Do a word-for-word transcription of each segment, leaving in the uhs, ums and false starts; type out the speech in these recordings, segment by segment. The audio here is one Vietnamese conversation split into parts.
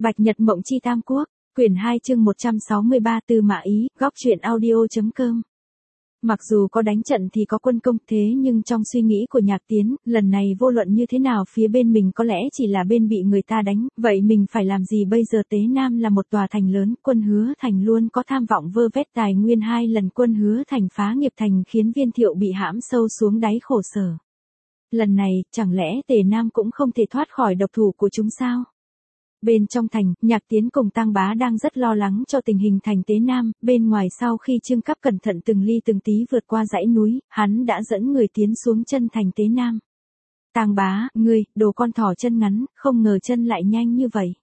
Bạch Nhật Mộng Chi Tam Quốc, quyển hai chương một trăm sáu mươi ba Tư Mã Ý, góc truyện audio.com. Mặc dù có đánh trận thì có quân công thế nhưng trong suy nghĩ của Nhạc Tiến, lần này vô luận như thế nào phía bên mình có lẽ chỉ là bên bị người ta đánh, vậy mình phải làm gì bây giờ? Tế Nam là một tòa thành lớn, quân Hứa Thành luôn có tham vọng vơ vét tài nguyên, hai lần quân Hứa Thành phá nghiệp thành khiến Viên Thiệu bị hãm sâu xuống đáy khổ sở. Lần này, chẳng lẽ Tề Nam cũng không thể thoát khỏi độc thủ của chúng sao? Bên trong thành, Nhạc Tiến cùng Tang Bá đang rất lo lắng cho tình hình thành Tế Nam, bên ngoài sau khi Trương Cáp cẩn thận từng ly từng tí vượt qua dãy núi, hắn đã dẫn người tiến xuống chân thành Tế Nam. Tang Bá, ngươi, đồ con thỏ chân ngắn, không ngờ chân lại nhanh như vậy.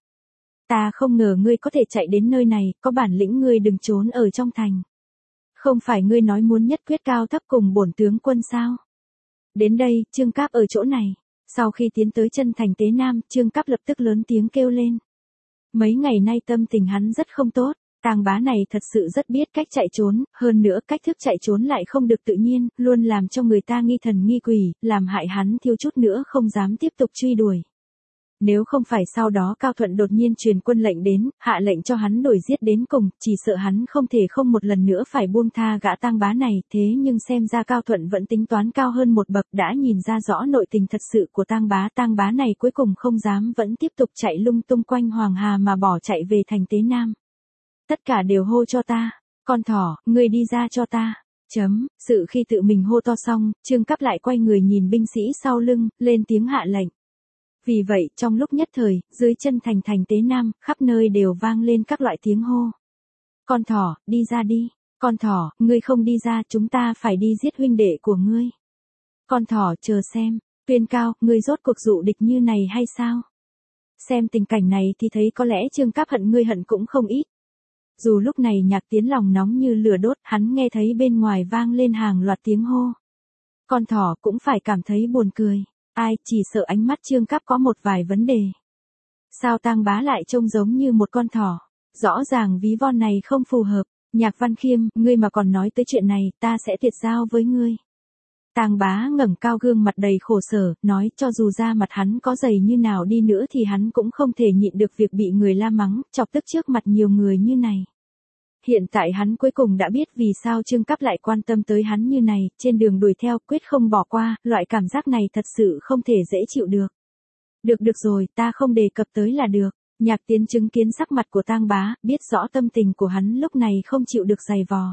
Ta không ngờ ngươi có thể chạy đến nơi này, có bản lĩnh ngươi đừng trốn ở trong thành. Không phải ngươi nói muốn nhất quyết cao thấp cùng bổn tướng quân sao? Đến đây, Trương Cáp ở chỗ này. Sau khi tiến tới chân thành Tế Nam, Trương Cáp lập tức lớn tiếng kêu lên. Mấy ngày nay tâm tình hắn rất không tốt, Tang Bá này thật sự rất biết cách chạy trốn, hơn nữa cách thức chạy trốn lại không được tự nhiên, luôn làm cho người ta nghi thần nghi quỷ, làm hại hắn thiếu chút nữa không dám tiếp tục truy đuổi. Nếu không phải sau đó Cao Thuận đột nhiên truyền quân lệnh đến, hạ lệnh cho hắn đuổi giết đến cùng, chỉ sợ hắn không thể không một lần nữa phải buông tha gã Tang Bá này, thế nhưng xem ra Cao Thuận vẫn tính toán cao hơn một bậc, đã nhìn ra rõ nội tình thật sự của Tang Bá. Tang Bá này cuối cùng không dám vẫn tiếp tục chạy lung tung quanh Hoàng Hà mà bỏ chạy về thành Tế Nam. Tất cả đều hô cho ta, con thỏ, ngươi đi ra cho ta. Chấm, sự khi tự mình hô to xong, Trương Cáp lại quay người nhìn binh sĩ sau lưng, lên tiếng hạ lệnh. Vì vậy, trong lúc nhất thời, dưới chân thành thành Tế Nam, khắp nơi đều vang lên các loại tiếng hô. Con thỏ, đi ra đi. Con thỏ, ngươi không đi ra, chúng ta phải đi giết huynh đệ của ngươi. Con thỏ, chờ xem. Tuyên Cao, ngươi rốt cuộc dụ địch như này hay sao? Xem tình cảnh này thì thấy có lẽ Trương Cáp hận ngươi hận cũng không ít. Dù lúc này Nhạc Tiến lòng nóng như lửa đốt, hắn nghe thấy bên ngoài vang lên hàng loạt tiếng hô. Con thỏ cũng phải cảm thấy buồn cười. Ai, chỉ sợ ánh mắt Trương Cáp có một vài vấn đề. Sao Tang Bá lại trông giống như một con thỏ? Rõ ràng ví von này không phù hợp. Nhạc Văn Khiêm, ngươi mà còn nói tới chuyện này, ta sẽ tuyệt giao với ngươi. Tang Bá ngẩng cao gương mặt đầy khổ sở, nói cho dù da mặt hắn có dày như nào đi nữa thì hắn cũng không thể nhịn được việc bị người la mắng, chọc tức trước mặt nhiều người như này. Hiện tại hắn cuối cùng đã biết vì sao Trương Cáp lại quan tâm tới hắn như này, trên đường đuổi theo quyết không bỏ qua, loại cảm giác này thật sự không thể dễ chịu được. Được được rồi, ta không đề cập tới là được. Nhạc Tiến chứng kiến sắc mặt của Tang Bá, biết rõ tâm tình của hắn lúc này không chịu được giày vò.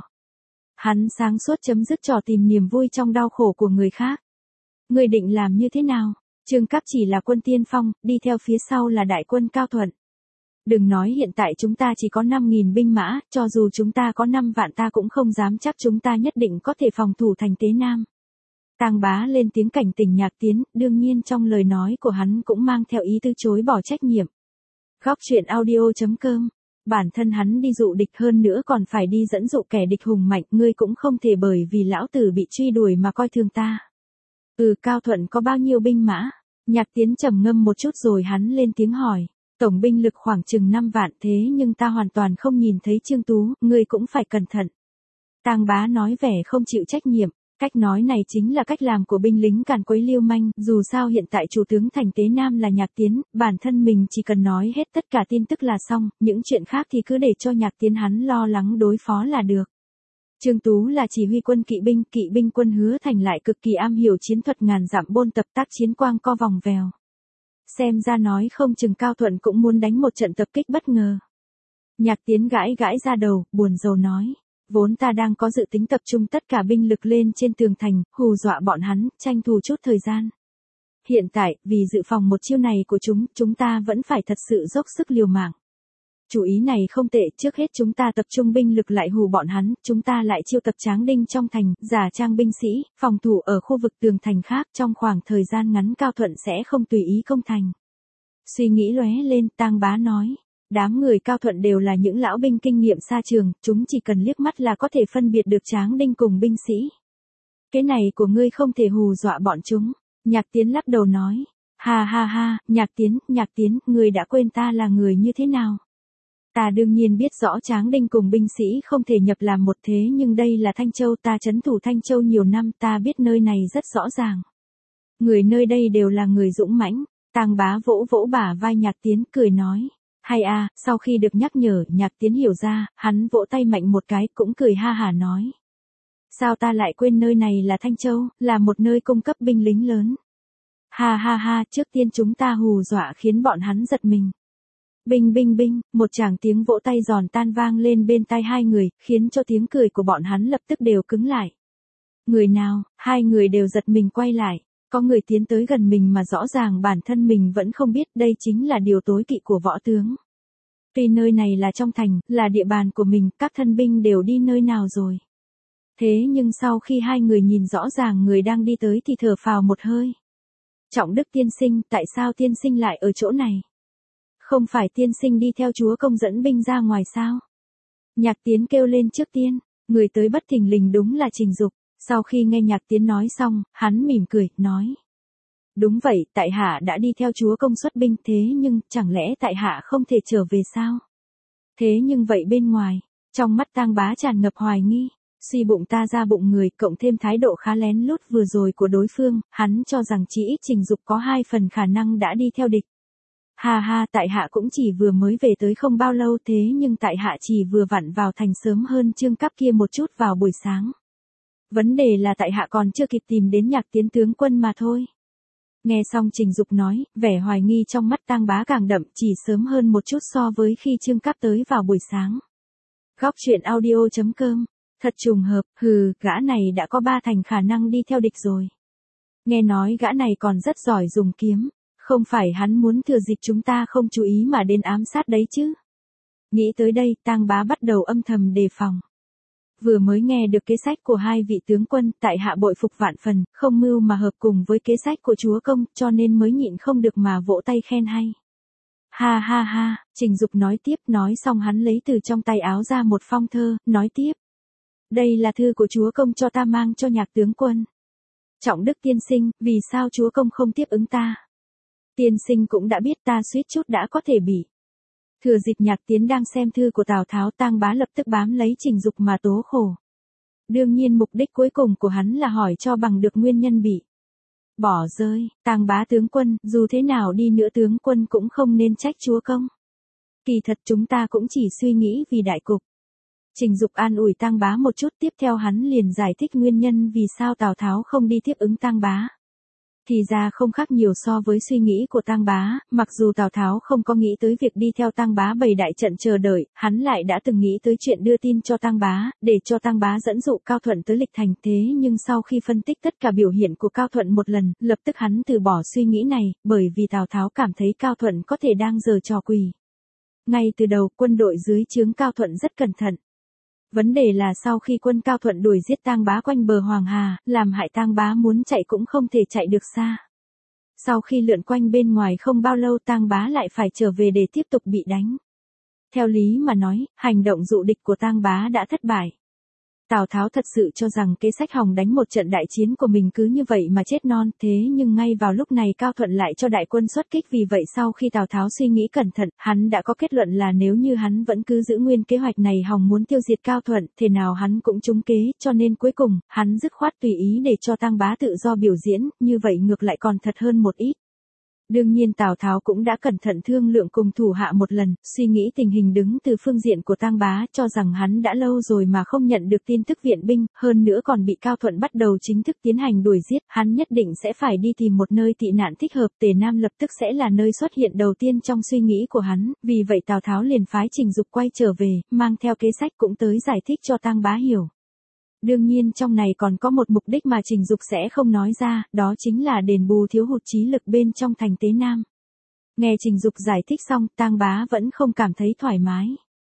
Hắn sáng suốt chấm dứt trò tìm niềm vui trong đau khổ của người khác. Người định làm như thế nào? Trương Cáp chỉ là quân tiên phong, đi theo phía sau là đại quân Cao Thuận. Đừng nói hiện tại chúng ta chỉ có năm nghìn binh mã, cho dù chúng ta có năm vạn ta cũng không dám chắc chúng ta nhất định có thể phòng thủ thành Tế Nam. Tang Bá lên tiếng cảnh tỉnh Nhạc Tiến, đương nhiên trong lời nói của hắn cũng mang theo ý từ chối bỏ trách nhiệm. Góc truyện audio.com. Bản thân hắn đi dụ địch hơn nữa còn phải đi dẫn dụ kẻ địch hùng mạnh, ngươi cũng không thể bởi vì lão tử bị truy đuổi mà coi thường ta. Ừ, Cao Thuận có bao nhiêu binh mã? Nhạc Tiến trầm ngâm một chút rồi hắn lên tiếng hỏi. Tổng binh lực khoảng chừng năm vạn, thế nhưng ta hoàn toàn không nhìn thấy Trương Tú, ngươi cũng phải cẩn thận. Tang Bá nói vẻ không chịu trách nhiệm, cách nói này chính là cách làm của binh lính càn quấy lưu manh, dù sao hiện tại chủ tướng thành Tế Nam là Nhạc Tiến, bản thân mình chỉ cần nói hết tất cả tin tức là xong, những chuyện khác thì cứ để cho Nhạc Tiến hắn lo lắng đối phó là được. Trương Tú là chỉ huy quân kỵ binh, kỵ binh quân Hứa Thành lại cực kỳ am hiểu chiến thuật ngàn dặm bôn tập tác chiến quang co vòng vèo. Xem ra nói không chừng Cao Thuận cũng muốn đánh một trận tập kích bất ngờ. Nhạc Tiến gãi gãi ra đầu, buồn rầu nói. Vốn ta đang có dự tính tập trung tất cả binh lực lên trên tường thành, hù dọa bọn hắn, tranh thủ chút thời gian. Hiện tại, vì dự phòng một chiêu này của chúng, chúng ta vẫn phải thật sự dốc sức liều mạng. Chủ ý này không tệ, trước hết chúng ta tập trung binh lực lại hù bọn hắn, chúng ta lại chiêu tập tráng đinh trong thành, giả trang binh sĩ, phòng thủ ở khu vực tường thành khác, trong khoảng thời gian ngắn Cao Thuận sẽ không tùy ý công thành. Suy nghĩ lóe lên, Tang Bá nói, đám người Cao Thuận đều là những lão binh kinh nghiệm xa trường, chúng chỉ cần liếc mắt là có thể phân biệt được tráng đinh cùng binh sĩ. Cái này của ngươi không thể hù dọa bọn chúng. Nhạc Tiến lắc đầu nói, ha ha ha, Nhạc Tiến, Nhạc Tiến, ngươi đã quên ta là người như thế nào? Ta đương nhiên biết rõ tráng đinh cùng binh sĩ không thể nhập làm một thế nhưng đây là Thanh Châu, ta trấn thủ Thanh Châu nhiều năm, ta biết nơi này rất rõ ràng. Người nơi đây đều là người dũng mãnh. Tang Bá vỗ vỗ bả vai Nhạc Tiến cười nói. Hay à, sau khi được nhắc nhở, Nhạc Tiến hiểu ra, hắn vỗ tay mạnh một cái, cũng cười ha hả nói. Sao ta lại quên nơi này là Thanh Châu, là một nơi cung cấp binh lính lớn. Ha ha ha, trước tiên chúng ta hù dọa khiến bọn hắn giật mình. Binh binh binh, một tràng tiếng vỗ tay giòn tan vang lên bên tai hai người, khiến cho tiếng cười của bọn hắn lập tức đều cứng lại. Người nào, hai người đều giật mình quay lại, có người tiến tới gần mình mà rõ ràng bản thân mình vẫn không biết đây chính là điều tối kỵ của võ tướng. Tuy nơi này là trong thành, là địa bàn của mình, các thân binh đều đi nơi nào rồi. Thế nhưng sau khi hai người nhìn rõ ràng người đang đi tới thì thở phào một hơi. Trọng Đức tiên sinh, tại sao tiên sinh lại ở chỗ này? Không phải tiên sinh đi theo chúa công dẫn binh ra ngoài sao? Nhạc Tiến kêu lên trước tiên, người tới bất thình lình đúng là Trình Dục. Sau khi nghe Nhạc Tiến nói xong, hắn mỉm cười, nói. Đúng vậy, tại hạ đã đi theo chúa công xuất binh, thế nhưng, chẳng lẽ tại hạ không thể trở về sao? Thế nhưng vậy bên ngoài, trong mắt Tang Bá tràn ngập hoài nghi, suy bụng ta ra bụng người, cộng thêm thái độ khá lén lút vừa rồi của đối phương, hắn cho rằng chỉ ít Trình Dục có hai phần khả năng đã đi theo địch. Ha ha, tại hạ cũng chỉ vừa mới về tới không bao lâu, thế nhưng tại hạ chỉ vừa vặn vào thành sớm hơn Trương Cáp kia một chút vào buổi sáng. Vấn đề là tại hạ còn chưa kịp tìm đến Nhạc Tiến tướng quân mà thôi. Nghe xong Trình Dục nói, vẻ hoài nghi trong mắt Tang Bá càng đậm, chỉ sớm hơn một chút so với khi Trương Cáp tới vào buổi sáng. Góc truyện audio chấm com. Thật trùng hợp, hừ, gã này đã có ba thành khả năng đi theo địch rồi. Nghe nói gã này còn rất giỏi dùng kiếm, không phải hắn muốn thừa dịp chúng ta không chú ý mà đến ám sát đấy chứ. Nghĩ tới đây, Tang Bá bắt đầu âm thầm đề phòng. Vừa mới nghe được kế sách của hai vị tướng quân, tại hạ bội phục vạn phần, không mưu mà hợp cùng với kế sách của chúa công, cho nên mới nhịn không được mà vỗ tay khen hay. Ha ha ha, Trình Dục nói tiếp, nói xong hắn lấy từ trong tay áo ra một phong thơ, nói tiếp. Đây là thư của chúa công cho ta mang cho Nhạc tướng quân. Trọng Đức tiên sinh, vì sao chúa công không tiếp ứng ta? Tiên sinh cũng đã biết ta suýt chút đã có thể bị. Thừa dịp Nhạc Tiến đang xem thư của Tào Tháo, Tang Bá lập tức bám lấy Trình Dục mà tố khổ. Đương nhiên mục đích cuối cùng của hắn là hỏi cho bằng được nguyên nhân bị bỏ rơi. Tang Bá tướng quân, dù thế nào đi nữa tướng quân cũng không nên trách chúa công. Kỳ thật chúng ta cũng chỉ suy nghĩ vì đại cục. Trình Dục an ủi Tang Bá một chút, tiếp theo hắn liền giải thích nguyên nhân vì sao Tào Tháo không đi tiếp ứng Tang Bá. Thì ra không khác nhiều so với suy nghĩ của Tang Bá, mặc dù Tào Tháo không có nghĩ tới việc đi theo Tang Bá bày đại trận chờ đợi, hắn lại đã từng nghĩ tới chuyện đưa tin cho Tang Bá, để cho Tang Bá dẫn dụ Cao Thuận tới Lịch Thành. Thế nhưng sau khi phân tích tất cả biểu hiện của Cao Thuận một lần, lập tức hắn từ bỏ suy nghĩ này, bởi vì Tào Tháo cảm thấy Cao Thuận có thể đang giở trò quỷ. Ngay từ đầu, quân đội dưới trướng Cao Thuận rất cẩn thận. Vấn đề là sau khi quân Cao Thuận đuổi giết Tang Bá quanh bờ Hoàng Hà, làm hại Tang Bá muốn chạy cũng không thể chạy được xa. Sau khi lượn quanh bên ngoài không bao lâu, Tang Bá lại phải trở về để tiếp tục bị đánh. Theo lý mà nói, hành động dụ địch của Tang Bá đã thất bại. Tào Tháo thật sự cho rằng kế sách hòng đánh một trận đại chiến của mình cứ như vậy mà chết non, thế nhưng ngay vào lúc này Cao Thuận lại cho đại quân xuất kích, vì vậy sau khi Tào Tháo suy nghĩ cẩn thận, hắn đã có kết luận là nếu như hắn vẫn cứ giữ nguyên kế hoạch này hòng muốn tiêu diệt Cao Thuận, thế nào hắn cũng trúng kế, cho nên cuối cùng, hắn dứt khoát tùy ý để cho Tang Bá tự do biểu diễn, như vậy ngược lại còn thật hơn một ít. Đương nhiên Tào Tháo cũng đã cẩn thận thương lượng cùng thủ hạ một lần, suy nghĩ tình hình đứng từ phương diện của Tang Bá, cho rằng hắn đã lâu rồi mà không nhận được tin tức viện binh, hơn nữa còn bị Cao Thuận bắt đầu chính thức tiến hành đuổi giết, hắn nhất định sẽ phải đi tìm một nơi tị nạn thích hợp, Tề Nam lập tức sẽ là nơi xuất hiện đầu tiên trong suy nghĩ của hắn, vì vậy Tào Tháo liền phái Trình Dục quay trở về, mang theo kế sách cũng tới giải thích cho Tang Bá hiểu. Đương nhiên trong này còn có một mục đích mà Trình Dục sẽ không nói ra, đó chính là đền bù thiếu hụt trí lực bên trong thành Tế Nam. Nghe Trình Dục giải thích xong, Tang Bá vẫn không cảm thấy thoải mái.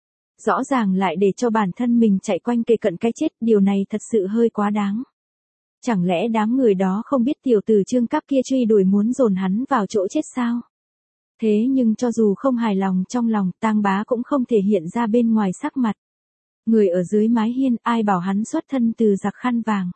Rõ ràng lại để cho bản thân mình chạy quanh kề cận cái chết, điều này thật sự hơi quá đáng. Chẳng lẽ đám người đó không biết tiểu tử Trương Cáp kia truy đuổi muốn dồn hắn vào chỗ chết sao? Thế nhưng cho dù không hài lòng trong lòng, Tang Bá cũng không thể hiện ra bên ngoài sắc mặt. Người ở dưới mái hiên, ai bảo hắn xuất thân từ giặc khăn vàng.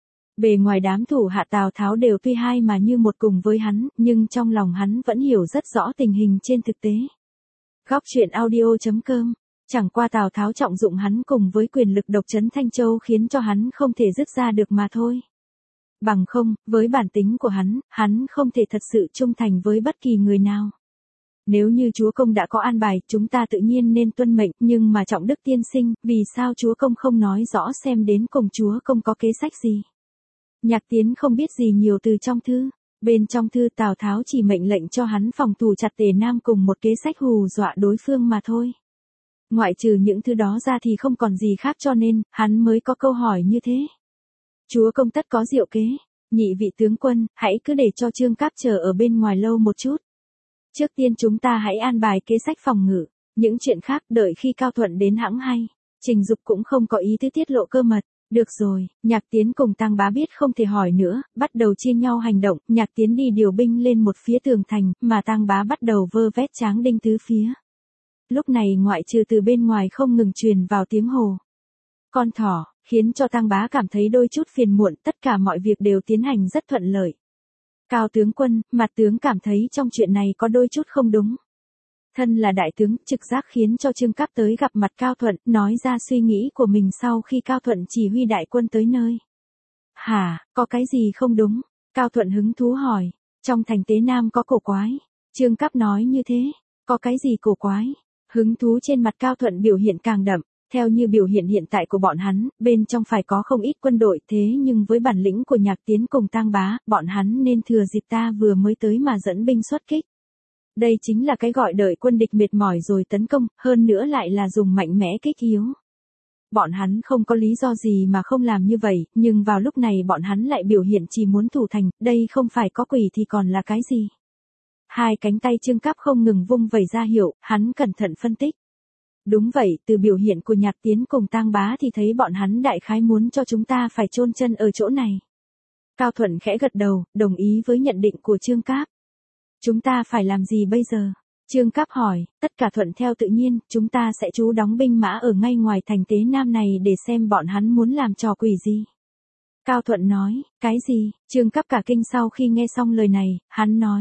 Bề ngoài đám thủ hạ Tào Tháo đều tuy hai mà như một cùng với hắn, nhưng trong lòng hắn vẫn hiểu rất rõ tình hình trên thực tế. Góc truyện audio chấm com. Chẳng qua Tào Tháo trọng dụng hắn cùng với quyền lực độc trấn Thanh Châu khiến cho hắn không thể dứt ra được mà thôi. Bằng không, với bản tính của hắn, hắn không thể thật sự trung thành với bất kỳ người nào. Nếu như chúa công đã có an bài, chúng ta tự nhiên nên tuân mệnh, nhưng mà Trọng Đức tiên sinh, vì sao chúa công không nói rõ xem đến cùng chúa công có kế sách gì? Nhạc Tiến không biết gì nhiều từ trong thư. Bên trong thư Tào Tháo chỉ mệnh lệnh cho hắn phòng thủ chặt Tề Nam cùng một kế sách hù dọa đối phương mà thôi. Ngoại trừ những thứ đó ra thì không còn gì khác, cho nên, hắn mới có câu hỏi như thế. Chúa công tất có diệu kế, nhị vị tướng quân, hãy cứ để cho Trương Cáp chờ ở bên ngoài lâu một chút. Trước tiên chúng ta hãy an bài kế sách phòng ngự, những chuyện khác đợi khi Cao Thuận đến hẵng hay. Trình Dục cũng không có ý tứ tiết lộ cơ mật. Được rồi, Nhạc Tiến cùng Tăng Bá biết không thể hỏi nữa, bắt đầu chia nhau hành động, Nhạc Tiến đi điều binh lên một phía tường thành, mà Tăng Bá bắt đầu vơ vét tráng đinh tứ phía. Lúc này ngoại trừ từ bên ngoài không ngừng truyền vào tiếng hồ con thỏ, khiến cho Tăng Bá cảm thấy đôi chút phiền muộn, tất cả mọi việc đều tiến hành rất thuận lợi. Cao tướng quân, Mặt tướng cảm thấy trong chuyện này có đôi chút không đúng. Thân là đại tướng, trực giác khiến cho Trương Cáp tới gặp mặt Cao Thuận, nói ra suy nghĩ của mình sau khi Cao Thuận chỉ huy đại quân tới nơi. Hả, có cái gì không đúng? Cao Thuận hứng thú hỏi. Trong thành Tế Nam có cổ quái. Trương Cáp nói như thế. Có cái gì cổ quái? Hứng thú trên mặt Cao Thuận biểu hiện càng đậm. Theo như biểu hiện hiện tại của bọn hắn, bên trong phải có không ít quân đội, thế nhưng với bản lĩnh của Nhạc Tiến cùng Tang Bá, bọn hắn nên thừa dịp ta vừa mới tới mà dẫn binh xuất kích. Đây chính là cái gọi đợi quân địch mệt mỏi rồi tấn công, hơn nữa lại là dùng mạnh mẽ kích yếu. Bọn hắn không có lý do gì mà không làm như vậy, nhưng vào lúc này bọn hắn lại biểu hiện chỉ muốn thủ thành, đây không phải có quỷ thì còn là cái gì. Hai cánh tay Trương Cáp không ngừng vung vẩy ra hiệu, hắn cẩn thận phân tích. Đúng vậy, từ biểu hiện của Nhạc Tiến cùng Tang Bá thì thấy bọn hắn đại khái muốn cho chúng ta phải chôn chân ở chỗ này. Cao Thuận khẽ gật đầu, đồng ý với nhận định của Trương Cáp. Chúng ta phải làm gì bây giờ? Trương Cáp hỏi, tất cả thuận theo tự nhiên, chúng ta sẽ trú đóng binh mã ở ngay ngoài thành Tế Nam này để xem bọn hắn muốn làm trò quỷ gì. Cao Thuận nói, cái gì? Trương Cáp cả kinh sau khi nghe xong lời này, hắn nói.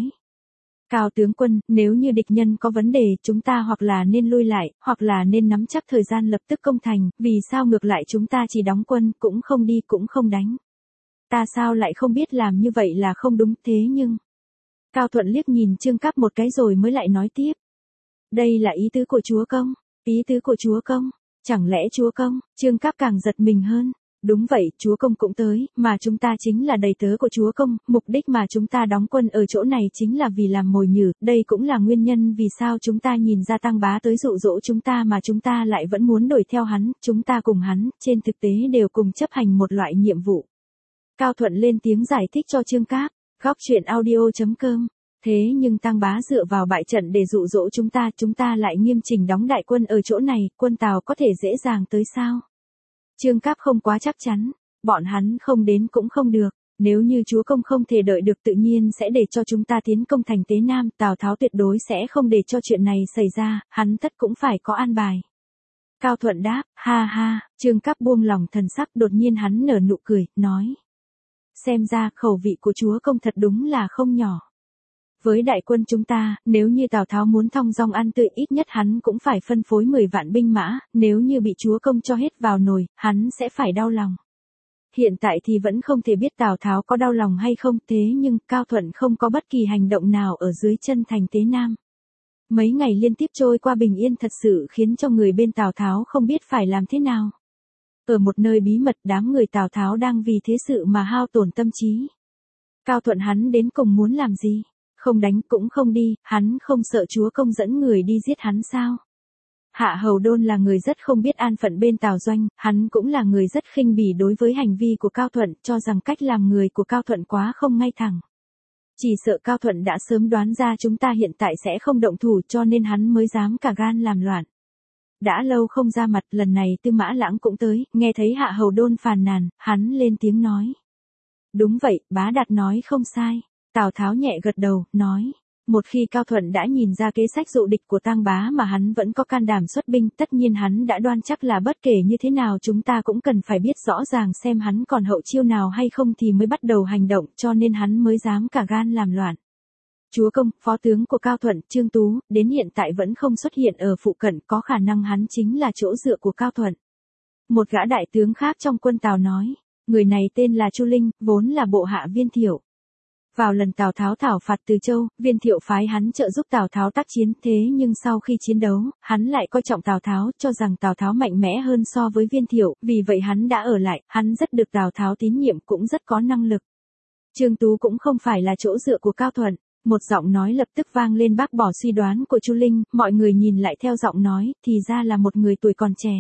Cao tướng quân, nếu như địch nhân có vấn đề, chúng ta hoặc là nên lui lại, hoặc là nên nắm chắc thời gian lập tức công thành, vì sao ngược lại chúng ta chỉ đóng quân, cũng không đi cũng không đánh. Ta sao lại không biết làm như vậy là không đúng thế nhưng... Cao Thuận liếc nhìn Trương Cáp một cái rồi mới lại nói tiếp. Đây là ý tứ của chúa công, ý tứ của chúa công, chẳng lẽ chúa công, Trương Cáp càng giật mình hơn. Đúng vậy, chúa công cũng tới, mà chúng ta chính là đầy tớ của chúa công, mục đích mà chúng ta đóng quân ở chỗ này chính là vì làm mồi nhử, đây cũng là nguyên nhân vì sao chúng ta nhìn ra Tang Bá tới dụ dỗ chúng ta mà chúng ta lại vẫn muốn đuổi theo hắn, chúng ta cùng hắn, trên thực tế đều cùng chấp hành một loại nhiệm vụ. Cao Thuận lên tiếng giải thích cho Trương Cáp, góc truyện audio chấm com. Thế nhưng Tang Bá dựa vào bại trận để dụ dỗ chúng ta, chúng ta lại nghiêm chỉnh đóng đại quân ở chỗ này, quân Tào có thể dễ dàng tới sao? Trương Cáp không quá chắc chắn, bọn hắn không đến cũng không được, nếu như chúa công không thể đợi được tự nhiên sẽ để cho chúng ta tiến công thành Tế Nam, Tào Tháo tuyệt đối sẽ không để cho chuyện này xảy ra, hắn tất cũng phải có an bài. Cao Thuận đáp, ha ha, Trương Cáp buông lòng thần sắc, đột nhiên hắn nở nụ cười, nói. Xem ra khẩu vị của chúa công thật đúng là không nhỏ. Với đại quân chúng ta, nếu như Tào Tháo muốn thong dong ăn tươi ít nhất hắn cũng phải phân phối mười vạn binh mã, nếu như bị chúa công cho hết vào nồi, hắn sẽ phải đau lòng. Hiện tại thì vẫn không thể biết Tào Tháo có đau lòng hay không, thế nhưng Cao Thuận không có bất kỳ hành động nào ở dưới chân thành Tế Nam. Mấy ngày liên tiếp trôi qua bình yên thật sự khiến cho người bên Tào Tháo không biết phải làm thế nào. Ở một nơi bí mật đám người Tào Tháo đang vì thế sự mà hao tổn tâm trí. Cao Thuận hắn đến cùng muốn làm gì? Không đánh cũng không đi, hắn không sợ chúa công dẫn người đi giết hắn sao? Hạ Hầu Đôn là người rất không biết an phận bên Tào Doanh, hắn cũng là người rất khinh bỉ đối với hành vi của Cao Thuận, cho rằng cách làm người của Cao Thuận quá không ngay thẳng. Chỉ sợ Cao Thuận đã sớm đoán ra chúng ta hiện tại sẽ không động thủ cho nên hắn mới dám cả gan làm loạn. Đã lâu không ra mặt, lần này Tư Mã Lãng cũng tới, nghe thấy Hạ Hầu Đôn phàn nàn, hắn lên tiếng nói. Đúng vậy, Bá Đạt nói không sai. Tào Tháo nhẹ gật đầu, nói. Một khi Cao Thuận đã nhìn ra kế sách dụ địch của Tang Bá mà hắn vẫn có can đảm xuất binh, tất nhiên hắn đã đoan chắc là bất kể như thế nào chúng ta cũng cần phải biết rõ ràng xem hắn còn hậu chiêu nào hay không thì mới bắt đầu hành động, cho nên hắn mới dám cả gan làm loạn. Chúa công, phó tướng của Cao Thuận, Trương Tú, đến hiện tại vẫn không xuất hiện ở phụ cận, có khả năng hắn chính là chỗ dựa của Cao Thuận. Một gã đại tướng khác trong quân Tào nói, người này tên là Chu Linh, vốn là bộ hạ viên thiệu. Vào lần Tào Tháo thảo phạt Từ Châu, Viên Thiệu phái hắn trợ giúp Tào Tháo tác chiến, thế nhưng sau khi chiến đấu, hắn lại coi trọng Tào Tháo, cho rằng Tào Tháo mạnh mẽ hơn so với Viên Thiệu, vì vậy hắn đã ở lại, hắn rất được Tào Tháo tín nhiệm, cũng rất có năng lực. Trương Tú cũng không phải là chỗ dựa của Cao Thuận. Một giọng nói lập tức vang lên bác bỏ suy đoán của Chu Linh, mọi người nhìn lại theo giọng nói, thì ra là một người tuổi còn trẻ.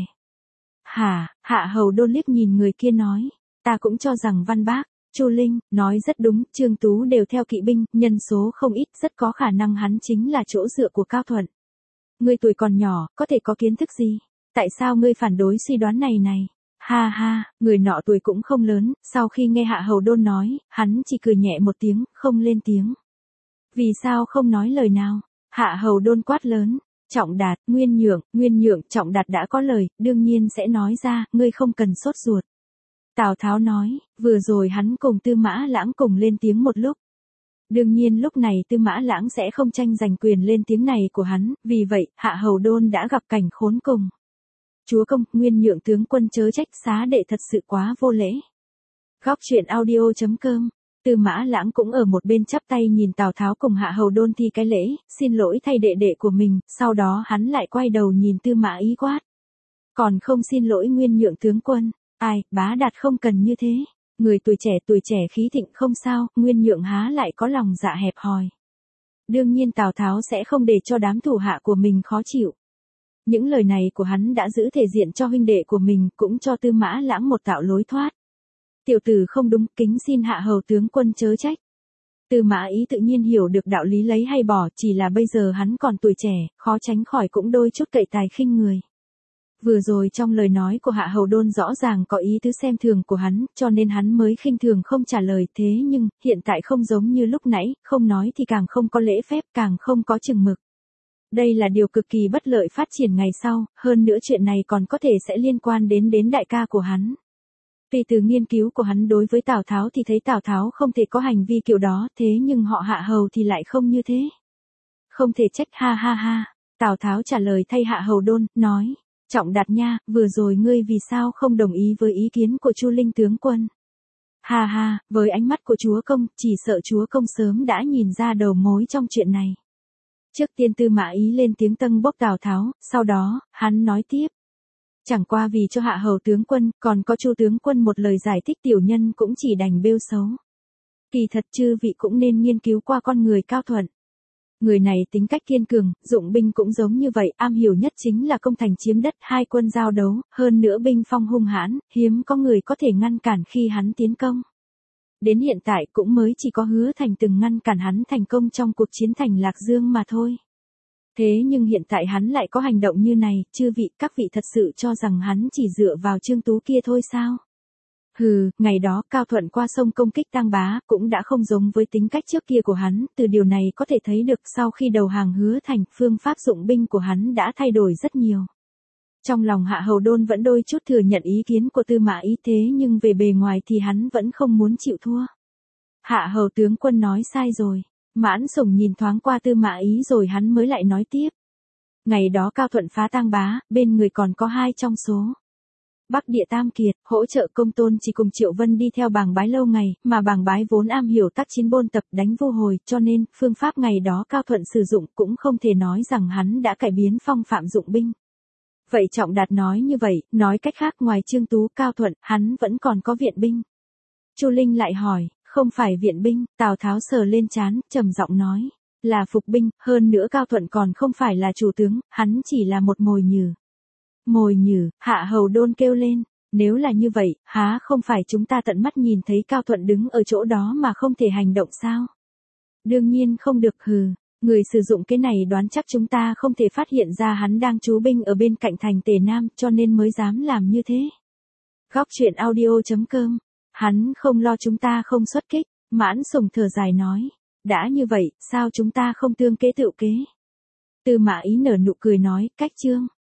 Hả, Hạ Hầu Đôn liếc nhìn người kia nói, ta cũng cho rằng Văn Bác. Chu Linh, nói rất đúng, Trương Tú đều theo kỵ binh, nhân số không ít, rất có khả năng hắn chính là chỗ dựa của Cao Thuận. Ngươi tuổi còn nhỏ, có thể có kiến thức gì? Tại sao ngươi phản đối suy đoán này này? Ha ha, người nọ tuổi cũng không lớn, sau khi nghe Hạ Hầu Đôn nói, hắn chỉ cười nhẹ một tiếng, không lên tiếng. Vì sao không nói lời nào? Hạ Hầu Đôn quát lớn, Trọng Đạt, Nguyên Nhượng, Nguyên Nhượng, Trọng Đạt đã có lời, đương nhiên sẽ nói ra, ngươi không cần sốt ruột. Tào Tháo nói, vừa rồi hắn cùng Tư Mã Lãng cùng lên tiếng một lúc. Đương nhiên lúc này Tư Mã Lãng sẽ không tranh giành quyền lên tiếng này của hắn, vì vậy, Hạ Hầu Đôn đã gặp cảnh khốn cùng. Chúa công, Nguyên Nhượng tướng quân chớ trách, xá đệ thật sự quá vô lễ. Góc truyện audio chấm com. Tư Mã Lãng cũng ở một bên chắp tay nhìn Tào Tháo cùng Hạ Hầu Đôn thi cái lễ, xin lỗi thay đệ đệ của mình, sau đó hắn lại quay đầu nhìn Tư Mã Ý quát. Còn không xin lỗi Nguyên Nhượng tướng quân. Ai, Bá Đạt không cần như thế. Người tuổi trẻ tuổi trẻ khí thịnh không sao, Nguyên Nhượng há lại có lòng dạ hẹp hòi. Đương nhiên Tào Tháo sẽ không để cho đám thủ hạ của mình khó chịu. Những lời này của hắn đã giữ thể diện cho huynh đệ của mình, cũng cho Tư Mã Lãng một tạo lối thoát. Tiểu tử không đúng, kính xin Hạ Hầu tướng quân chớ trách. Tư Mã Ý tự nhiên hiểu được đạo lý lấy hay bỏ, chỉ là bây giờ hắn còn tuổi trẻ, khó tránh khỏi cũng đôi chút cậy tài khinh người. Vừa rồi trong lời nói của Hạ Hầu Đôn rõ ràng có ý tứ xem thường của hắn, cho nên hắn mới khinh thường không trả lời, thế nhưng, hiện tại không giống như lúc nãy, không nói thì càng không có lễ phép, càng không có chừng mực. Đây là điều cực kỳ bất lợi phát triển ngày sau, hơn nữa chuyện này còn có thể sẽ liên quan đến đến đại ca của hắn. Tuy từ nghiên cứu của hắn đối với Tào Tháo thì thấy Tào Tháo không thể có hành vi kiểu đó, thế nhưng họ Hạ Hầu thì lại không như thế. Không thể trách, ha ha ha. Tào Tháo trả lời thay Hạ Hầu Đôn, nói, Trọng Đạt nha, vừa rồi ngươi vì sao không đồng ý với ý kiến của Chu Linh tướng quân? Ha ha, với ánh mắt của chúa công, chỉ sợ chúa công sớm đã nhìn ra đầu mối trong chuyện này. Trước tiên Tư Mã Ý lên tiếng tâng bốc Tào Tháo, sau đó, hắn nói tiếp. Chẳng qua vì cho Hạ Hầu tướng quân, còn có Chu tướng quân một lời giải thích, tiểu nhân cũng chỉ đành bêu xấu. Kỳ thật chư vị cũng nên nghiên cứu qua con người Cao Thuận. Người này tính cách kiên cường, dụng binh cũng giống như vậy, am hiểu nhất chính là công thành chiếm đất, hai quân giao đấu, hơn nữa binh phong hung hãn, hiếm có người có thể ngăn cản khi hắn tiến công. Đến hiện tại cũng mới chỉ có Hứa Thành từng ngăn cản hắn thành công trong cuộc chiến thành Lạc Dương mà thôi. Thế nhưng hiện tại hắn lại có hành động như này, chư vị, các vị thật sự cho rằng hắn chỉ dựa vào Trương Tú kia thôi sao? Hừ, ngày đó Cao Thuận qua sông công kích Tang Bá, cũng đã không giống với tính cách trước kia của hắn, từ điều này có thể thấy được sau khi đầu hàng Hứa Thành, phương pháp dụng binh của hắn đã thay đổi rất nhiều. Trong lòng Hạ Hầu Đôn vẫn đôi chút thừa nhận ý kiến của Tư Mã Ý, thế nhưng về bề ngoài thì hắn vẫn không muốn chịu thua. Hạ Hầu tướng quân nói sai rồi. Mãn Sủng nhìn thoáng qua Tư Mã Ý rồi hắn mới lại nói tiếp. Ngày đó Cao Thuận phá Tang Bá, bên người còn có hai trong số. Bắc Địa Tam Kiệt, hỗ trợ Công Tôn chỉ cùng Triệu Vân đi theo Bàng Bái lâu ngày, mà Bàng Bái vốn am hiểu tác chiến bôn tập đánh vô hồi, cho nên, phương pháp ngày đó Cao Thuận sử dụng cũng không thể nói rằng hắn đã cải biến phong phạm dụng binh. Vậy Trọng Đạt nói như vậy, nói cách khác ngoài Trương Tú, Cao Thuận, hắn vẫn còn có viện binh. Chu Linh lại hỏi, không phải viện binh, Tào Tháo sờ lên trán, trầm giọng nói, là phục binh, hơn nữa Cao Thuận còn không phải là chủ tướng, hắn chỉ là một mồi nhử. Mồi nhử, Hạ Hầu Đôn kêu lên, nếu là như vậy, há không phải chúng ta tận mắt nhìn thấy Cao Thuận đứng ở chỗ đó mà không thể hành động sao? Đương nhiên không được, hừ, người sử dụng cái này đoán chắc chúng ta không thể phát hiện ra hắn đang trú binh ở bên cạnh thành Tề Nam, cho nên mới dám làm như thế. Góc truyện audio chấm com. Hắn không lo chúng ta không xuất kích, Mãn Sủng thở dài nói, đã như vậy, sao chúng ta không tương kế tựu kế? Tư Mã Ý nở nụ cười nói, cách chương.